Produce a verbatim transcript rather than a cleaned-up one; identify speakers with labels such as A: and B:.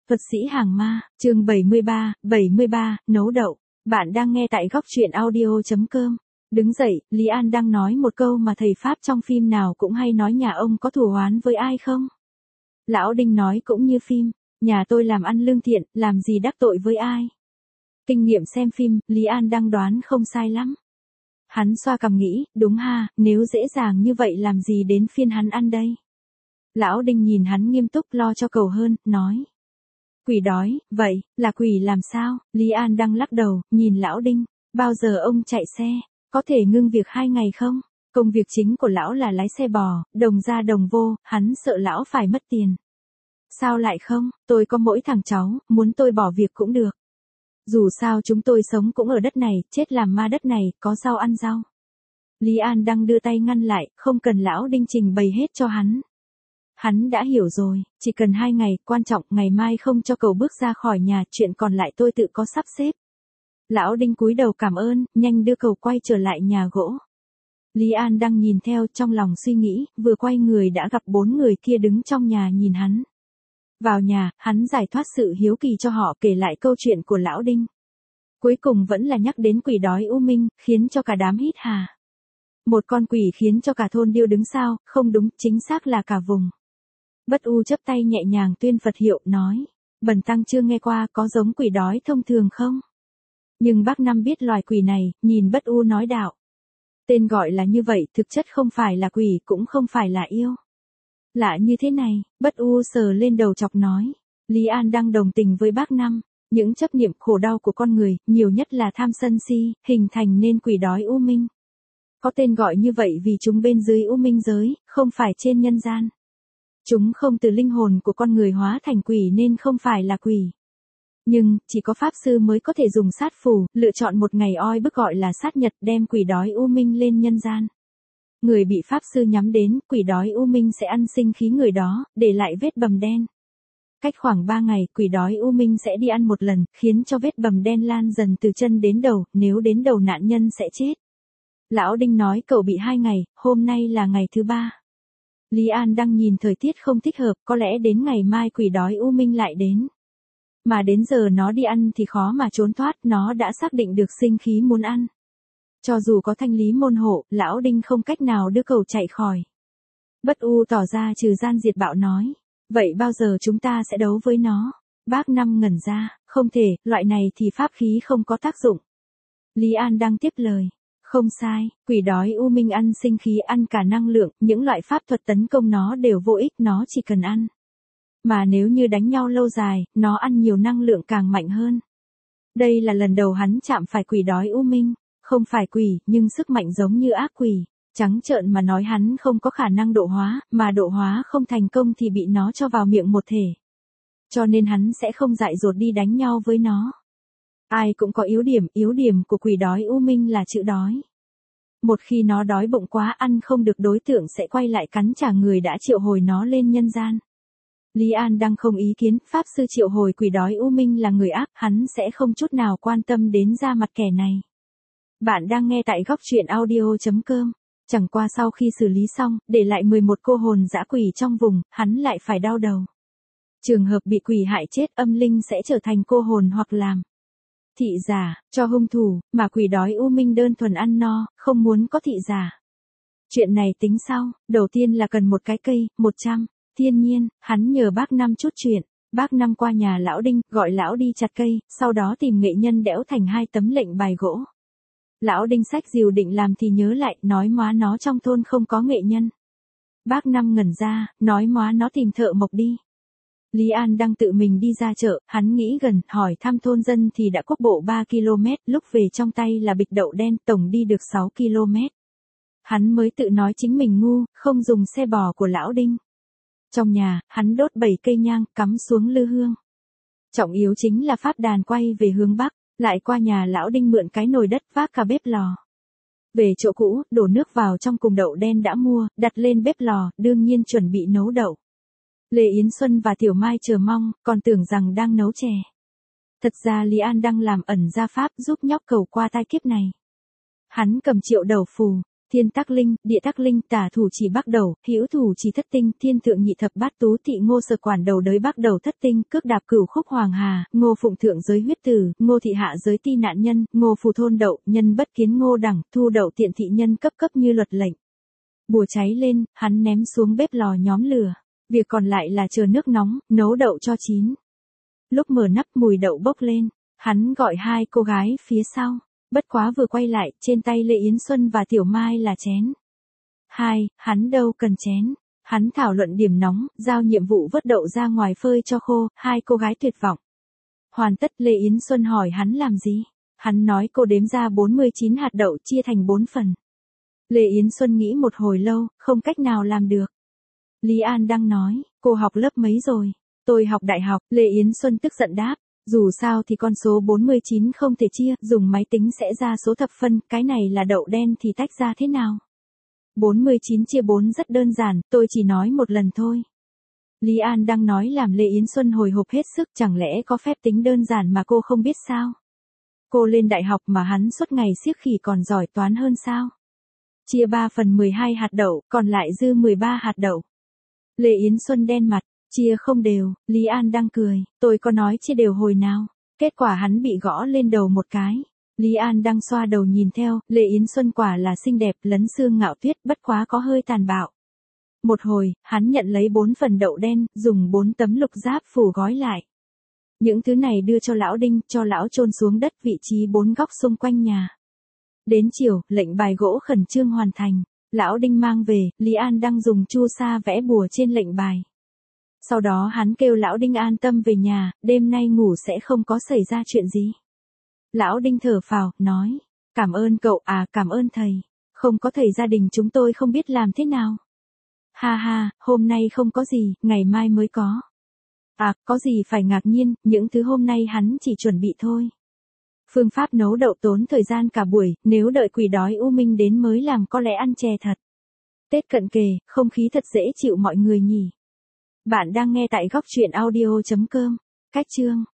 A: Thuật sĩ hàng ma, chương bảy mươi ba, bảy mươi ba, nấu đậu. Bạn đang nghe tại góc truyện audio chấm com. Đứng dậy, Lý An đang nói một câu mà thầy Pháp trong phim nào cũng hay nói, nhà ông có thù oán với ai không? Lão Đinh nói cũng như phim, nhà tôi làm ăn lương thiện, làm gì đắc tội với ai. Kinh nghiệm xem phim, Lý An đang đoán không sai lắm. Hắn xoa cằm nghĩ, đúng ha, nếu dễ dàng như vậy làm gì đến phiên hắn ăn đây. Lão Đinh nhìn hắn nghiêm túc lo cho cầu hơn, nói. Quỷ đói, vậy, là quỷ làm sao? Lý An đang lắc đầu, nhìn Lão Đinh, bao giờ ông chạy xe, có thể ngưng việc hai ngày không? Công việc chính của lão là lái xe bò, đồng ra đồng vô, hắn sợ lão phải mất tiền. Sao lại không, tôi có mỗi thằng cháu, muốn tôi bỏ việc cũng được. Dù sao chúng tôi sống cũng ở đất này, chết làm ma đất này, có rau ăn rau. Lý An đang đưa tay ngăn lại, không cần Lão Đinh trình bày hết cho hắn. Hắn đã hiểu rồi, chỉ cần hai ngày, quan trọng ngày mai không cho cậu bước ra khỏi nhà, chuyện còn lại tôi tự có sắp xếp. Lão Đinh cúi đầu cảm ơn, nhanh đưa cậu quay trở lại nhà gỗ. Lý An đang nhìn theo trong lòng suy nghĩ, vừa quay người đã gặp bốn người kia đứng trong nhà nhìn hắn. Vào nhà, hắn giải thoát sự hiếu kỳ cho họ, kể lại câu chuyện của Lão Đinh. Cuối cùng vẫn là nhắc đến quỷ đói U Minh, khiến cho cả đám hít hà. Một con quỷ khiến cho cả thôn điêu đứng sao, không đúng, chính xác là cả vùng. Bất U chắp tay nhẹ nhàng tuyên Phật hiệu, nói, bần tăng chưa nghe qua, có giống quỷ đói thông thường không? Nhưng bác Năm biết loài quỷ này, nhìn Bất U nói đạo. Tên gọi là như vậy, thực chất không phải là quỷ, cũng không phải là yêu. Lạ như thế này, Bất U sờ lên đầu chọc nói. Lý An đang đồng tình với bác Năm. Những chấp niệm khổ đau của con người, nhiều nhất là tham sân si, hình thành nên quỷ đói U Minh. Có tên gọi như vậy vì chúng bên dưới U Minh giới, không phải trên nhân gian. Chúng không từ linh hồn của con người hóa thành quỷ nên không phải là quỷ. Nhưng, chỉ có Pháp Sư mới có thể dùng sát phù, lựa chọn một ngày oi bức gọi là sát nhật đem quỷ đói U Minh lên nhân gian. Người bị Pháp Sư nhắm đến, quỷ đói U Minh sẽ ăn sinh khí người đó, để lại vết bầm đen. Cách khoảng ba ngày, quỷ đói U Minh sẽ đi ăn một lần, khiến cho vết bầm đen lan dần từ chân đến đầu, nếu đến đầu nạn nhân sẽ chết. Lão Đinh nói cậu bị hai ngày, hôm nay là ngày thứ ba. Lý An đang nhìn thời tiết không thích hợp, có lẽ đến ngày mai quỷ đói U Minh lại đến. Mà đến giờ nó đi ăn thì khó mà trốn thoát, nó đã xác định được sinh khí muốn ăn. Cho dù có thanh lý môn hộ, Lão Đinh không cách nào đưa cậu chạy khỏi. Bất U tỏ ra trừ gian diệt bạo nói. Vậy bao giờ chúng ta sẽ đấu với nó? Bác Năm ngẩn ra, không thể, loại này thì pháp khí không có tác dụng. Lý An đang tiếp lời. Không sai, quỷ đói U Minh ăn sinh khí, ăn cả năng lượng, những loại pháp thuật tấn công nó đều vô ích, nó chỉ cần ăn. Mà nếu như đánh nhau lâu dài, nó ăn nhiều năng lượng càng mạnh hơn. Đây là lần đầu hắn chạm phải quỷ đói U Minh, không phải quỷ, nhưng sức mạnh giống như ác quỷ. Trắng trợn mà nói hắn không có khả năng độ hóa, mà độ hóa không thành công thì bị nó cho vào miệng một thể. Cho nên hắn sẽ không dại dột đi đánh nhau với nó. Ai cũng có yếu điểm, yếu điểm của quỷ đói U Minh là chữ đói. Một khi nó đói bụng quá ăn không được đối tượng sẽ quay lại cắn trả người đã triệu hồi nó lên nhân gian. Lý An đang không ý kiến, Pháp Sư triệu hồi quỷ đói U Minh là người ác, hắn sẽ không chút nào quan tâm đến da mặt kẻ này. Bạn đang nghe tại góc truyện audio chấm com. Chẳng qua sau khi xử lý xong, để lại mười một cô hồn dã quỷ trong vùng, hắn lại phải đau đầu. Trường hợp bị quỷ hại chết, âm linh sẽ trở thành cô hồn hoặc làm thị giả, cho hung thủ, mà quỷ đói U Minh đơn thuần ăn no, không muốn có thị giả. Chuyện này tính sau, đầu tiên là cần một cái cây, một trăm, thiên nhiên, hắn nhờ bác Năm chút chuyện. Bác Năm qua nhà Lão Đinh, gọi lão đi chặt cây, sau đó tìm nghệ nhân đẽo thành hai tấm lệnh bài gỗ. Lão Đinh xách rìu định làm thì nhớ lại, nói móa nó trong thôn không có nghệ nhân. Bác Năm ngẩn ra, nói móa nó tìm thợ mộc đi. Lý An đang tự mình đi ra chợ, hắn nghĩ gần, hỏi thăm thôn dân thì đã quốc bộ ba ki lô mét, lúc về trong tay là bịch đậu đen, tổng đi được sáu ki lô mét. Hắn mới tự nói chính mình ngu, không dùng xe bò của Lão Đinh. Trong nhà, hắn đốt bảy cây nhang, cắm xuống lư hương. Trọng yếu chính là pháp đàn quay về hướng Bắc. Lại qua nhà Lão Đinh mượn cái nồi đất vác cả bếp lò. Về chỗ cũ, đổ nước vào trong cùng đậu đen đã mua, đặt lên bếp lò, đương nhiên chuẩn bị nấu đậu. Lê Yến Xuân và Tiểu Mai chờ mong, còn tưởng rằng đang nấu chè. Thật ra Lý An đang làm ẩn gia pháp giúp nhóc cầu qua tai kiếp này. Hắn cầm triệu đầu phù, Thiên tắc linh, địa tắc linh, tả thủ chỉ bắc đầu, hữu thủ chỉ thất tinh, thiên thượng nhị thập bát tú thị ngô sở quản đầu đới bắc đầu thất tinh, cước đạp cửu khúc hoàng hà, ngô phụng thượng giới huyết tử, ngô thị hạ giới ti nạn nhân, ngô phù thôn đậu, nhân bất kiến ngô đẳng, thu đậu tiện thị nhân cấp cấp như luật lệnh. Bùa cháy lên, hắn ném xuống bếp lò nhóm lửa. Việc còn lại là chờ nước nóng, nấu đậu cho chín. Lúc mở nắp mùi đậu bốc lên, hắn gọi hai cô gái phía sau. Bất quá vừa quay lại, trên tay Lê Yến Xuân và Tiểu Mai là chén. Hai, hắn đâu cần chén. Hắn thảo luận điểm nóng, giao nhiệm vụ vớt đậu ra ngoài phơi cho khô, hai cô gái tuyệt vọng. Hoàn tất Lê Yến Xuân hỏi hắn làm gì. Hắn nói cô đếm ra bốn mươi chín hạt đậu chia thành bốn phần. Lê Yến Xuân nghĩ một hồi lâu, không cách nào làm được. Lý An đang nói, cô học lớp mấy rồi? Tôi học đại học, Lê Yến Xuân tức giận đáp. Dù sao thì con số bốn mươi chín không thể chia, dùng máy tính sẽ ra số thập phân, cái này là đậu đen thì tách ra thế nào? bốn mươi chín chia bốn rất đơn giản, tôi chỉ nói một lần thôi. Lý An đang nói làm Lê Yến Xuân hồi hộp hết sức, chẳng lẽ có phép tính đơn giản mà cô không biết sao? Cô lên đại học mà hắn suốt ngày siếc khỉ còn giỏi toán hơn sao? Chia ba phần mười hai hạt đậu, còn lại dư mười ba hạt đậu. Lê Yến Xuân đen mặt. Chia không đều, Lý An đang cười, tôi có nói chia đều hồi nào, kết quả hắn bị gõ lên đầu một cái. Lý An đang xoa đầu nhìn theo, Lê Yến Xuân quả là xinh đẹp lấn xương ngạo tuyết, bất quá có hơi tàn bạo. Một hồi, hắn nhận lấy bốn phần đậu đen, dùng bốn tấm lục giáp phủ gói lại. Những thứ này đưa cho lão Đinh, cho lão chôn xuống đất vị trí bốn góc xung quanh nhà. Đến chiều, lệnh bài gỗ khẩn trương hoàn thành, lão Đinh mang về, Lý An đang dùng chu sa vẽ bùa trên lệnh bài. Sau đó hắn kêu lão Đinh an tâm về nhà, đêm nay ngủ sẽ không có xảy ra chuyện gì. Lão Đinh thở phào, nói, cảm ơn cậu, à cảm ơn thầy, không có thầy gia đình chúng tôi không biết làm thế nào. Ha ha, hôm nay không có gì, ngày mai mới có. À, có gì phải ngạc nhiên, những thứ hôm nay hắn chỉ chuẩn bị thôi. Phương pháp nấu đậu tốn thời gian cả buổi, nếu đợi quỷ đói u minh đến mới làm có lẽ ăn chè thật. Tết cận kề, không khí thật dễ chịu mọi người nhỉ. Bạn đang nghe tại góc truyện audio chấm com. Cách chương